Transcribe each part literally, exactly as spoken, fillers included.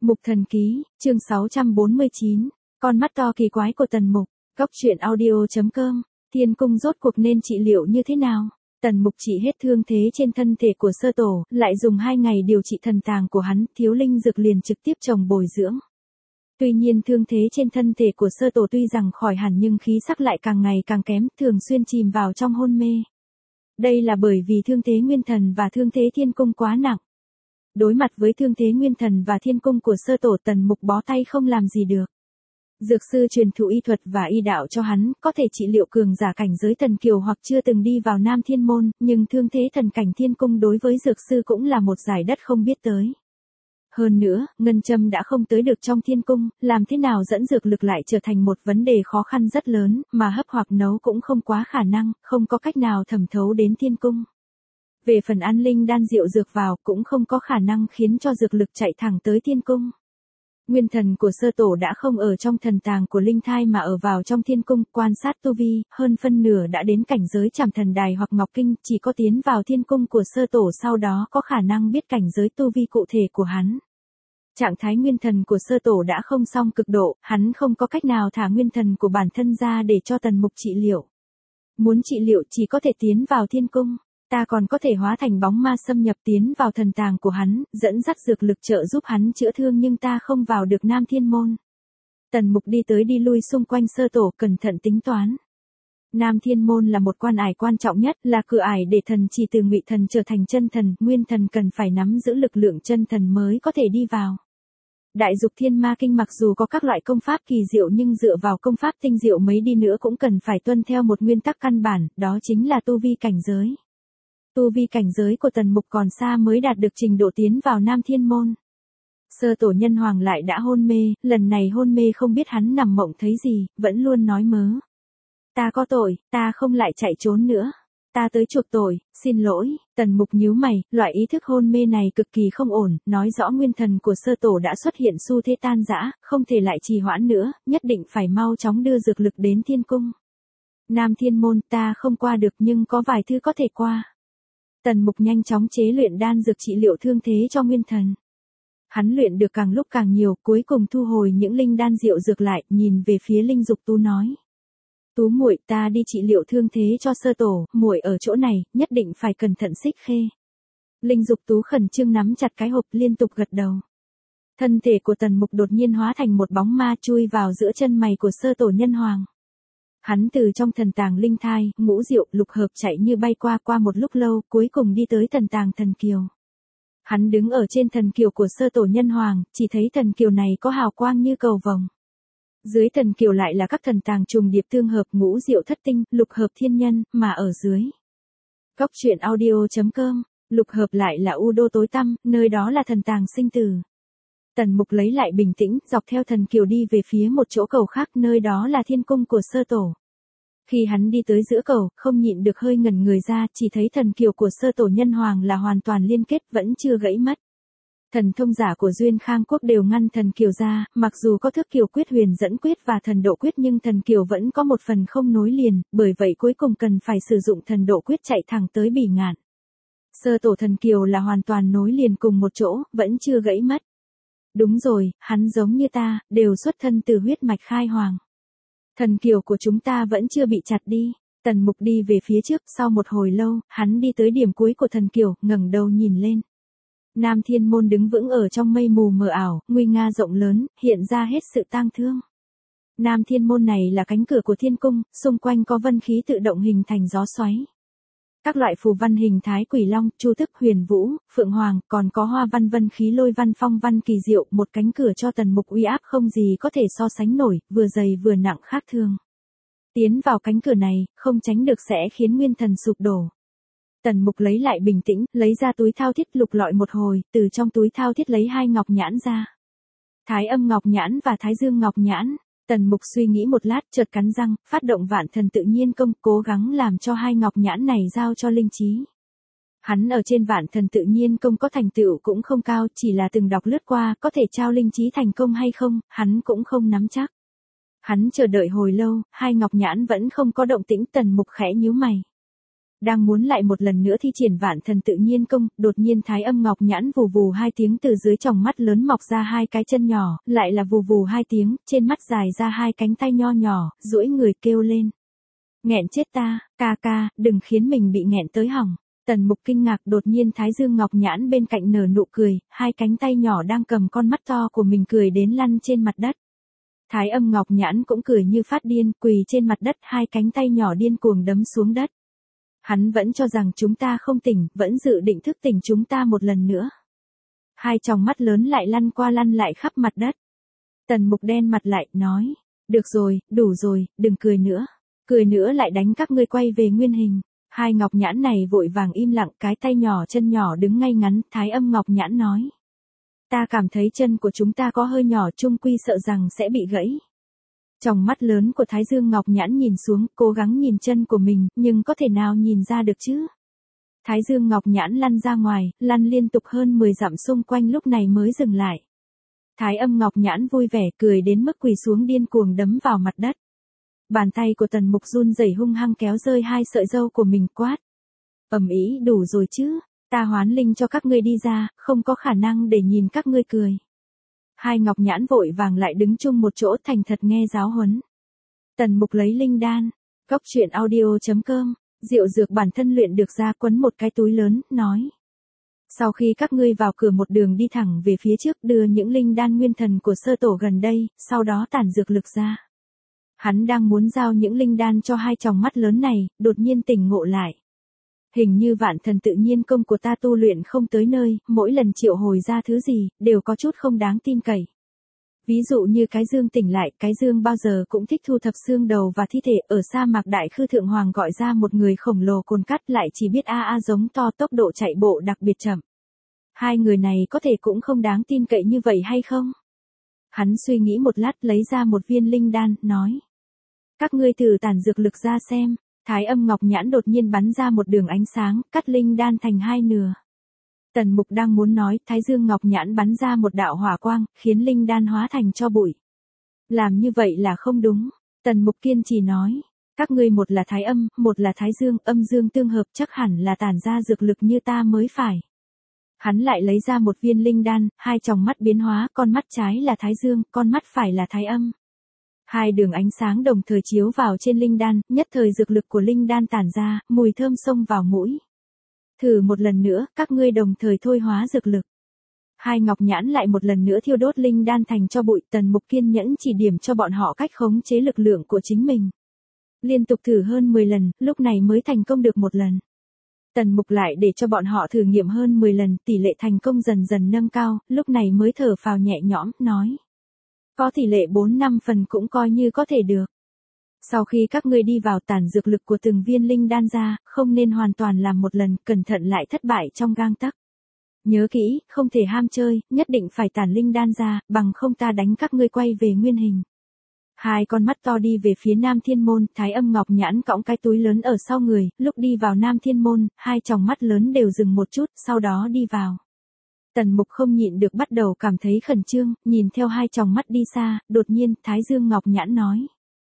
Mục Thần Ký, chương sáu trăm bốn mươi chín, con mắt to kỳ quái của Tần Mục, góc truyện audio chấm com, Thiên Cung rốt cuộc nên trị liệu như thế nào? Tần Mục trị hết thương thế trên thân thể của Sơ Tổ, lại dùng hai ngày điều trị thần tàng của hắn, thiếu linh dược liền trực tiếp trồng bồi dưỡng. Tuy nhiên thương thế trên thân thể của Sơ Tổ tuy rằng khỏi hẳn nhưng khí sắc lại càng ngày càng kém, thường xuyên chìm vào trong hôn mê. Đây là bởi vì thương thế nguyên thần và thương thế thiên cung quá nặng. Đối mặt với thương thế nguyên thần và thiên cung của Sơ Tổ, Tần Mục bó tay không làm gì được. Dược sư truyền thụ y thuật và y đạo cho hắn, có thể trị liệu cường giả cảnh giới thần kiều hoặc chưa từng đi vào Nam Thiên Môn, nhưng thương thế thần cảnh thiên cung đối với dược sư cũng là một giải đất không biết tới. Hơn nữa, ngân châm đã không tới được trong thiên cung, làm thế nào dẫn dược lực lại trở thành một vấn đề khó khăn rất lớn, mà hấp hoặc nấu cũng không quá khả năng, không có cách nào thẩm thấu đến thiên cung. Về phần an linh đan rượu dược vào cũng không có khả năng khiến cho dược lực chạy thẳng tới thiên cung. Nguyên thần của Sơ Tổ đã không ở trong thần tàng của linh thai mà ở vào trong thiên cung, quan sát tu vi, hơn phân nửa đã đến cảnh giới Trảm Thần Đài hoặc Ngọc Kinh, chỉ có tiến vào thiên cung của Sơ Tổ sau đó có khả năng biết cảnh giới tu vi cụ thể của hắn. Trạng thái nguyên thần của Sơ Tổ đã không xong cực độ, hắn không có cách nào thả nguyên thần của bản thân ra để cho Tần Mục trị liệu. Muốn trị liệu chỉ có thể tiến vào thiên cung. Ta còn có thể hóa thành bóng ma xâm nhập tiến vào thần tàng của hắn, dẫn dắt dược lực trợ giúp hắn chữa thương, nhưng ta không vào được Nam Thiên Môn. Tần Mục đi tới đi lui xung quanh Sơ Tổ, cẩn thận tính toán. Nam Thiên Môn là một quan ải quan trọng nhất, là cửa ải để thần chỉ từ ngụy thần trở thành chân thần, nguyên thần cần phải nắm giữ lực lượng chân thần mới có thể đi vào. Đại Dục Thiên Ma Kinh mặc dù có các loại công pháp kỳ diệu nhưng dựa vào công pháp tinh diệu mấy đi nữa cũng cần phải tuân theo một nguyên tắc căn bản, đó chính là tu vi cảnh giới. Tu vi cảnh giới của Tần Mục còn xa mới đạt được trình độ tiến vào Nam Thiên Môn. Sơ Tổ Nhân Hoàng lại đã hôn mê, lần này hôn mê không biết hắn nằm mộng thấy gì, vẫn luôn nói mớ. Ta có tội, ta không lại chạy trốn nữa. Ta tới chuộc tội, xin lỗi. Tần Mục nhíu mày, loại ý thức hôn mê này cực kỳ không ổn, nói rõ nguyên thần của Sơ Tổ đã xuất hiện xu thế tan rã, không thể lại trì hoãn nữa, nhất định phải mau chóng đưa dược lực đến thiên cung. Nam Thiên Môn ta không qua được nhưng có vài thứ có thể qua. Tần Mục nhanh chóng chế luyện đan dược trị liệu thương thế cho nguyên thần. Hắn luyện được càng lúc càng nhiều, cuối cùng thu hồi những linh đan rượu dược lại, nhìn về phía Linh Dục Tú nói: "Tú muội, ta đi trị liệu thương thế cho Sơ Tổ, muội ở chỗ này, nhất định phải cẩn thận Xích Khê." Linh Dục Tú khẩn trương nắm chặt cái hộp, liên tục gật đầu. Thân thể của Tần Mục đột nhiên hóa thành một bóng ma chui vào giữa chân mày của Sơ Tổ Nhân Hoàng. Hắn từ trong thần tàng linh thai, ngũ diệu, lục hợp chạy như bay qua qua một lúc lâu, cuối cùng đi tới thần tàng thần kiều. Hắn đứng ở trên thần kiều của Sơ Tổ Nhân Hoàng, chỉ thấy thần kiều này có hào quang như cầu vồng. Dưới thần kiều lại là các thần tàng trùng điệp tương hợp, ngũ diệu thất tinh, lục hợp thiên nhân, mà ở dưới. Góc truyện audio chấm com, lục hợp lại là u đô tối tăm, nơi đó là thần tàng sinh tử. Tần Mục lấy lại bình tĩnh, dọc theo thần kiều đi về phía một chỗ cầu khác, nơi đó là thiên cung của Sơ Tổ. Khi hắn đi tới giữa cầu, không nhịn được hơi ngẩn người ra, chỉ thấy thần kiều của Sơ Tổ Nhân Hoàng là hoàn toàn liên kết, vẫn chưa gãy mất. Thần thông giả của Duyên Khang Quốc đều ngăn thần kiều ra, mặc dù có thức kiều quyết, huyền dẫn quyết và thần độ quyết nhưng thần kiều vẫn có một phần không nối liền, bởi vậy cuối cùng cần phải sử dụng thần độ quyết chạy thẳng tới Bỉ Ngạn. Sơ Tổ thần kiều là hoàn toàn nối liền cùng một chỗ, vẫn chưa gãy mất. Đúng rồi, hắn giống như ta, đều xuất thân từ huyết mạch khai hoàng. Thần kiều của chúng ta vẫn chưa bị chặt đi. Tần Mục đi về phía trước, sau một hồi lâu, hắn đi tới điểm cuối của thần kiều, ngẩng đầu nhìn lên. Nam Thiên Môn đứng vững ở trong mây mù mờ ảo, nguy nga rộng lớn, hiện ra hết sự tang thương. Nam Thiên Môn này là cánh cửa của thiên cung, xung quanh có vân khí tự động hình thành gió xoáy. Các loại phù văn hình thái quỷ long, chu thức, huyền vũ, phượng hoàng, còn có hoa văn vân khí lôi văn phong văn kỳ diệu, một cánh cửa cho Tần Mục uy áp không gì có thể so sánh nổi, vừa dày vừa nặng khác thường. Tiến vào cánh cửa này, không tránh được sẽ khiến nguyên thần sụp đổ. Tần Mục lấy lại bình tĩnh, lấy ra túi thao thiết, lục lọi một hồi, từ trong túi thao thiết lấy hai ngọc nhãn ra. Thái Âm Ngọc Nhãn và Thái Dương Ngọc Nhãn. Tần Mục suy nghĩ một lát, chợt cắn răng, phát động Vạn Thần Tự Nhiên Công, cố gắng làm cho hai ngọc nhãn này giao cho linh trí. Hắn ở trên Vạn Thần Tự Nhiên Công có thành tựu cũng không cao, chỉ là từng đọc lướt qua, có thể trao linh trí thành công hay không, hắn cũng không nắm chắc. Hắn chờ đợi hồi lâu, hai ngọc nhãn vẫn không có động tĩnh, Tần Mục khẽ nhíu mày. Đang muốn lại một lần nữa thi triển Vạn Thần Tự Nhiên Công, đột nhiên Thái Âm Ngọc Nhãn vù vù hai tiếng từ dưới tròng mắt lớn mọc ra hai cái chân nhỏ, lại là vù vù hai tiếng, trên mắt dài ra hai cánh tay nho nhỏ, duỗi người kêu lên. Nghẹn chết ta, ca ca, đừng khiến mình bị nghẹn tới hỏng. Tần Mục kinh ngạc, đột nhiên Thái Dương Ngọc Nhãn bên cạnh nở nụ cười, hai cánh tay nhỏ đang cầm con mắt to của mình cười đến lăn trên mặt đất. Thái Âm Ngọc Nhãn cũng cười như phát điên, quỳ trên mặt đất, hai cánh tay nhỏ điên cuồng đấm xuống đất. Hắn vẫn cho rằng chúng ta không tỉnh, vẫn dự định thức tỉnh chúng ta một lần nữa. Hai tròng mắt lớn lại lăn qua lăn lại khắp mặt đất. Tần Mục đen mặt lại, nói, được rồi, đủ rồi, đừng cười nữa. Cười nữa lại đánh các ngươi quay về nguyên hình. Hai Ngọc Nhãn này vội vàng im lặng, cái tay nhỏ chân nhỏ đứng ngay ngắn, Thái Âm Ngọc Nhãn nói. Ta cảm thấy chân của chúng ta có hơi nhỏ, chung quy sợ rằng sẽ bị gãy. Tròng mắt lớn của Thái Dương Ngọc Nhãn nhìn xuống, cố gắng nhìn chân của mình, nhưng có thể nào nhìn ra được chứ? Thái Dương Ngọc Nhãn lăn ra ngoài, lăn liên tục hơn mười dặm xung quanh lúc này mới dừng lại. Thái Âm Ngọc Nhãn vui vẻ cười đến mức quỳ xuống điên cuồng đấm vào mặt đất. Bàn tay của Tần Mục run rẩy hung hăng kéo rơi hai sợi râu của mình, quát. Ầm ĩ, đủ rồi chứ, ta hoán linh cho các ngươi đi ra, không có khả năng để nhìn các ngươi cười. Hai Ngọc Nhãn vội vàng lại đứng chung một chỗ thành thật nghe giáo huấn. Tần Mục lấy linh đan, góc truyện audio chấm com, rượu dược bản thân luyện được ra, quấn một cái túi lớn, nói. Sau khi các ngươi vào cửa một đường đi thẳng về phía trước, đưa những linh đan nguyên thần của sơ tổ gần đây, sau đó tản dược lực ra. Hắn đang muốn giao những linh đan cho hai tròng mắt lớn này, đột nhiên tỉnh ngộ lại. Hình như Vạn Thần Tự Nhiên Công của ta tu luyện không tới nơi, mỗi lần triệu hồi ra thứ gì, đều có chút không đáng tin cậy. Ví dụ như cái dương tỉnh lại, cái dương bao giờ cũng thích thu thập xương đầu và thi thể, ở sa mạc Đại Khư Thượng Hoàng gọi ra một người khổng lồ cồn cắt lại chỉ biết a a giống to, tốc độ chạy bộ đặc biệt chậm. Hai người này có thể cũng không đáng tin cậy như vậy hay không? Hắn suy nghĩ một lát lấy ra một viên linh đan, nói. Các ngươi thử tản dược lực ra xem. Thái Âm Ngọc Nhãn đột nhiên bắn ra một đường ánh sáng, cắt linh đan thành hai nửa. Tần Mục đang muốn nói, Thái Dương Ngọc Nhãn bắn ra một đạo hỏa quang, khiến linh đan hóa thành tro bụi. Làm như vậy là không đúng. Tần Mục kiên trì nói. Các ngươi một là Thái Âm, một là Thái Dương, âm dương tương hợp, chắc hẳn là tản ra dược lực như ta mới phải. Hắn lại lấy ra một viên linh đan, hai tròng mắt biến hóa, con mắt trái là Thái Dương, con mắt phải là Thái Âm. Hai đường ánh sáng đồng thời chiếu vào trên linh đan, nhất thời dược lực của linh đan tản ra, mùi thơm xông vào mũi. Thử một lần nữa, các ngươi đồng thời thôi hóa dược lực. Hai Ngọc Nhãn lại một lần nữa thiêu đốt linh đan thành cho bụi, Tần Mục kiên nhẫn chỉ điểm cho bọn họ cách khống chế lực lượng của chính mình. Liên tục thử hơn mười lần, lúc này mới thành công được một lần. Tần Mục lại để cho bọn họ thử nghiệm hơn mười lần, tỷ lệ thành công dần dần nâng cao, lúc này mới thở phào nhẹ nhõm, nói. Có tỷ lệ bốn năm phần cũng coi như có thể được. Sau khi các ngươi đi vào tản dược lực của từng viên linh đan ra, không nên hoàn toàn làm một lần, cẩn thận lại thất bại trong gang tấc. Nhớ kỹ, không thể ham chơi, nhất định phải tản linh đan ra, bằng không ta đánh các ngươi quay về nguyên hình. Hai con mắt to đi về phía Nam Thiên Môn, Thái Âm Ngọc Nhãn cõng cái túi lớn ở sau người, lúc đi vào Nam Thiên Môn, hai tròng mắt lớn đều dừng một chút, sau đó đi vào. Tần Mục không nhịn được bắt đầu cảm thấy khẩn trương, nhìn theo hai tròng mắt đi xa, đột nhiên, Thái Dương Ngọc Nhãn nói.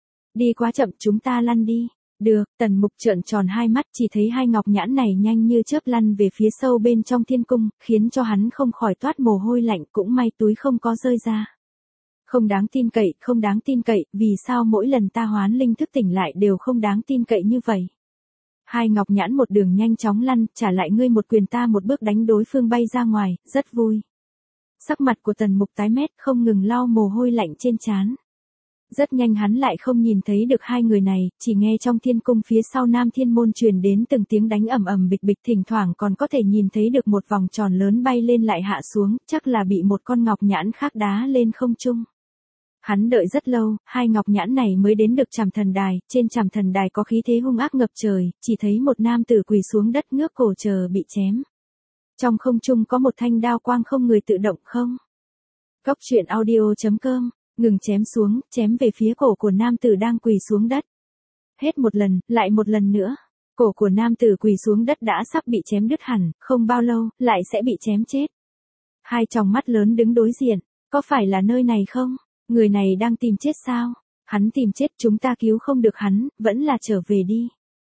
Đi quá chậm, chúng ta lăn đi. Được, Tần Mục trợn tròn hai mắt, chỉ thấy hai Ngọc Nhãn này nhanh như chớp lăn về phía sâu bên trong thiên cung, khiến cho hắn không khỏi toát mồ hôi lạnh, cũng may túi không có rơi ra. Không đáng tin cậy, không đáng tin cậy, vì sao mỗi lần ta hoán linh thức tỉnh lại đều không đáng tin cậy như vậy? Hai Ngọc Nhãn một đường nhanh chóng lăn, trả lại ngươi một quyền ta một bước đánh đối phương bay ra ngoài, rất vui. Sắc mặt của Tần Mục tái mét, không ngừng lau mồ hôi lạnh trên trán. Rất nhanh hắn lại không nhìn thấy được hai người này, chỉ nghe trong thiên cung phía sau Nam Thiên Môn truyền đến từng tiếng đánh ầm ầm bịch bịch, thỉnh thoảng còn có thể nhìn thấy được một vòng tròn lớn bay lên lại hạ xuống, chắc là bị một con Ngọc Nhãn khác đá lên không trung. Hắn đợi rất lâu, hai Ngọc Nhãn này mới đến được Trảm Thần Đài, trên Trảm Thần Đài có khí thế hung ác ngập trời, chỉ thấy một nam tử quỳ xuống đất ngước cổ chờ bị chém. Trong không trung có một thanh đao quang không người tự động không. Góc truyện audio chấm com, ngừng chém xuống, chém về phía cổ của nam tử đang quỳ xuống đất. Hết một lần, lại một lần nữa. Cổ của nam tử quỳ xuống đất đã sắp bị chém đứt hẳn, không bao lâu, lại sẽ bị chém chết. Hai tròng mắt lớn đứng đối diện, có phải là nơi này không? Người này đang tìm chết sao? Hắn tìm chết, chúng ta cứu không được hắn, vẫn là trở về đi.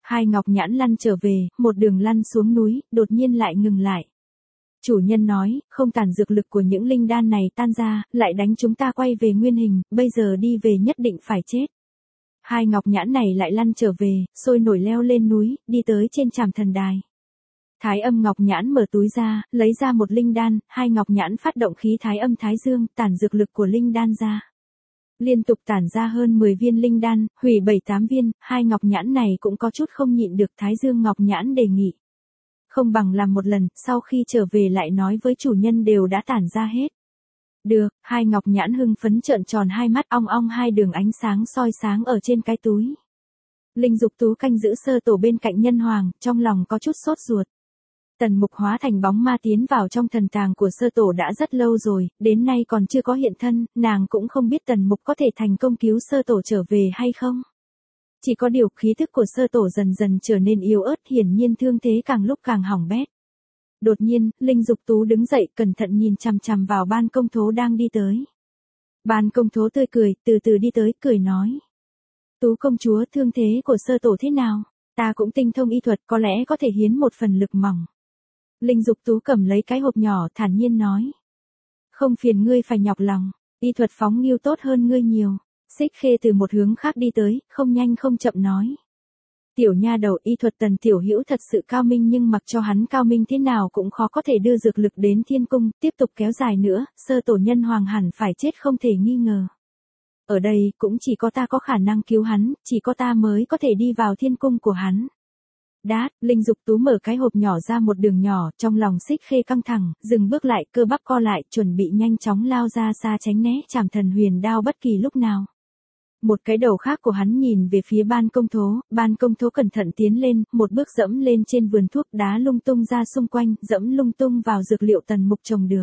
Hai ngọc nhãn lăn trở về, một đường lăn xuống núi, đột nhiên lại ngừng lại. Chủ nhân nói, không tàn dược lực của những linh đan này tan ra, lại đánh chúng ta quay về nguyên hình, bây giờ đi về nhất định phải chết. Hai ngọc nhãn này lại lăn trở về, sôi nổi leo lên núi, đi tới trên trảm thần đài. Thái âm ngọc nhãn mở túi ra, lấy ra một linh đan, hai ngọc nhãn phát động khí thái âm thái dương, tản dược lực của linh đan ra. Liên tục tản ra hơn mười viên linh đan, hủy bảy tám viên, hai ngọc nhãn này cũng có chút không nhịn được. Thái dương ngọc nhãn đề nghị. Không bằng làm một lần, sau khi trở về lại nói với chủ nhân đều đã tản ra hết. Được, hai ngọc nhãn hưng phấn trợn tròn hai mắt, ong ong hai đường ánh sáng soi sáng ở trên cái túi. Linh Dục Tú canh giữ sơ tổ bên cạnh nhân hoàng, trong lòng có chút sốt ruột. Tần Mục hóa thành bóng ma tiến vào trong thần tàng của sơ tổ đã rất lâu rồi, đến nay còn chưa có hiện thân, nàng cũng không biết Tần Mục có thể thành công cứu sơ tổ trở về hay không. Chỉ có điều khí thức của sơ tổ dần dần trở nên yếu ớt, hiển nhiên thương thế càng lúc càng hỏng bét. Đột nhiên, Linh Dục Tú đứng dậy cẩn thận nhìn chằm chằm vào Ban Công Thố đang đi tới. Ban Công Thố tươi cười, từ từ đi tới, cười nói. Tú công chúa, thương thế của sơ tổ thế nào? Ta cũng tinh thông y thuật, có lẽ có thể hiến một phần lực mỏng. Linh Dục Tú cầm lấy cái hộp nhỏ thản nhiên nói. Không phiền ngươi phải nhọc lòng, y thuật phóng nghiêu tốt hơn ngươi nhiều. Xích Khê từ một hướng khác đi tới, không nhanh không chậm nói. Tiểu nha đầu, y thuật Tần tiểu hữu thật sự cao minh, nhưng mặc cho hắn cao minh thế nào cũng khó có thể đưa dược lực đến thiên cung, tiếp tục kéo dài nữa, sơ tổ nhân hoàng hẳn phải chết không thể nghi ngờ. Ở đây, cũng chỉ có ta có khả năng cứu hắn, chỉ có ta mới có thể đi vào thiên cung của hắn. Đát, Linh Dục Tú mở cái hộp nhỏ ra một đường nhỏ, trong lòng Xích Khê căng thẳng, dừng bước lại, cơ bắp co lại, chuẩn bị nhanh chóng lao ra xa tránh né trảm thần huyền đao bất kỳ lúc nào. Một cái đầu khác của hắn nhìn về phía Ban Công Thố, Ban Công Thố cẩn thận tiến lên, một bước dẫm lên trên vườn thuốc, đá lung tung ra xung quanh, dẫm lung tung vào dược liệu Tần Mục trồng được.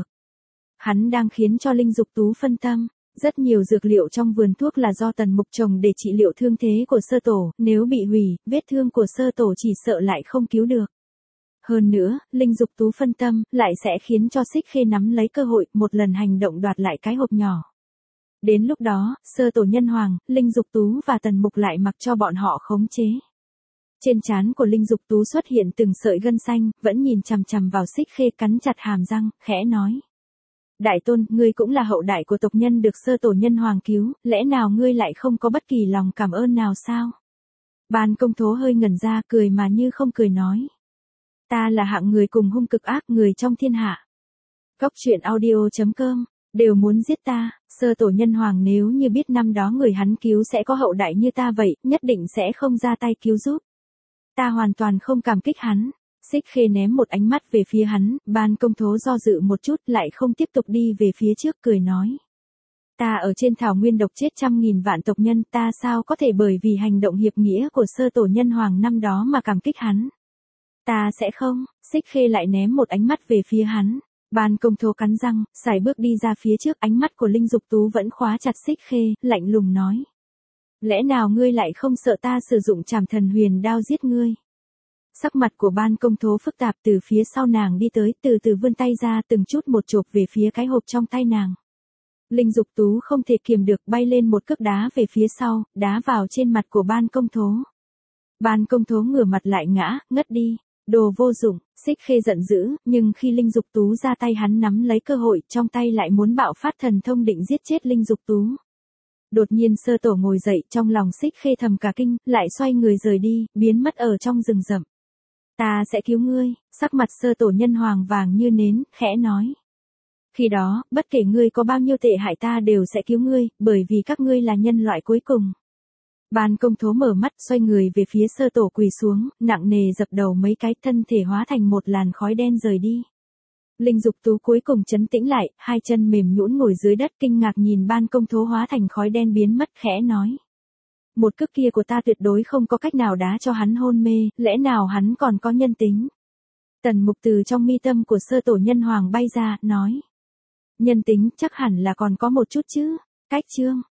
Hắn đang khiến cho Linh Dục Tú phân tâm. Rất nhiều dược liệu trong vườn thuốc là do Tần Mục trồng để trị liệu thương thế của sơ tổ, nếu bị hủy, vết thương của sơ tổ chỉ sợ lại không cứu được. Hơn nữa, Linh Dục Tú phân tâm, lại sẽ khiến cho Xích Khê nắm lấy cơ hội, một lần hành động đoạt lại cái hộp nhỏ. Đến lúc đó, sơ tổ nhân hoàng, Linh Dục Tú và Tần Mục lại mặc cho bọn họ khống chế. Trên trán của Linh Dục Tú xuất hiện từng sợi gân xanh, vẫn nhìn chằm chằm vào Xích Khê, cắn chặt hàm răng, khẽ nói. Đại tôn, ngươi cũng là hậu đại của tộc nhân được sơ tổ nhân hoàng cứu, lẽ nào ngươi lại không có bất kỳ lòng cảm ơn nào sao? Ban Công Thố hơi ngẩn ra, cười mà như không cười nói. Ta là hạng người cùng hung cực ác, người trong thiên hạ. Góc truyện audio chấm com, đều muốn giết ta, sơ tổ nhân hoàng nếu như biết năm đó người hắn cứu sẽ có hậu đại như ta vậy, nhất định sẽ không ra tay cứu giúp. Ta hoàn toàn không cảm kích hắn. Xích Khê ném một ánh mắt về phía hắn, Ban Công Thố do dự một chút lại không tiếp tục đi về phía trước, cười nói. Ta ở trên thảo nguyên độc chết trăm nghìn vạn tộc nhân, ta sao có thể bởi vì hành động hiệp nghĩa của sơ tổ nhân hoàng năm đó mà cảm kích hắn. Ta sẽ không. Xích Khê lại ném một ánh mắt về phía hắn. Ban Công Thố cắn răng, sải bước đi ra phía trước, ánh mắt của Linh Dục Tú vẫn khóa chặt Xích Khê, lạnh lùng nói. Lẽ nào ngươi lại không sợ ta sử dụng trảm thần huyền đao giết ngươi? Sắc mặt của Ban Công Thố phức tạp, từ phía sau nàng đi tới, từ từ vươn tay ra từng chút một chộp về phía cái hộp trong tay nàng. Linh Dục Tú không thể kiềm được, bay lên một cước đá về phía sau, đá vào trên mặt của Ban Công Thố. Ban Công Thố ngửa mặt lại ngã, ngất đi. Đồ vô dụng. Xích Khê giận dữ, nhưng khi Linh Dục Tú ra tay hắn nắm lấy cơ hội, trong tay lại muốn bạo phát thần thông định giết chết Linh Dục Tú. Đột nhiên sơ tổ ngồi dậy, trong lòng Xích Khê thầm cả kinh, lại xoay người rời đi, biến mất ở trong rừng rậm. Ta sẽ cứu ngươi, sắc mặt sơ tổ nhân hoàng vàng như nến, khẽ nói. Khi đó, bất kể ngươi có bao nhiêu tệ hại ta đều sẽ cứu ngươi, bởi vì các ngươi là nhân loại cuối cùng. Ban Công Thố mở mắt, xoay người về phía sơ tổ quỳ xuống, nặng nề dập đầu mấy cái, thân thể hóa thành một làn khói đen rời đi. Linh Dục Tú cuối cùng trấn tĩnh lại, hai chân mềm nhũn ngồi dưới đất, kinh ngạc nhìn Ban Công Thố hóa thành khói đen biến mất, khẽ nói. Một cước kia của ta tuyệt đối không có cách nào đá cho hắn hôn mê, lẽ nào hắn còn có nhân tính? Tần Mục từ trong mi tâm của sơ tổ nhân hoàng bay ra, nói. Nhân tính chắc hẳn là còn có một chút chứ. Cách chương.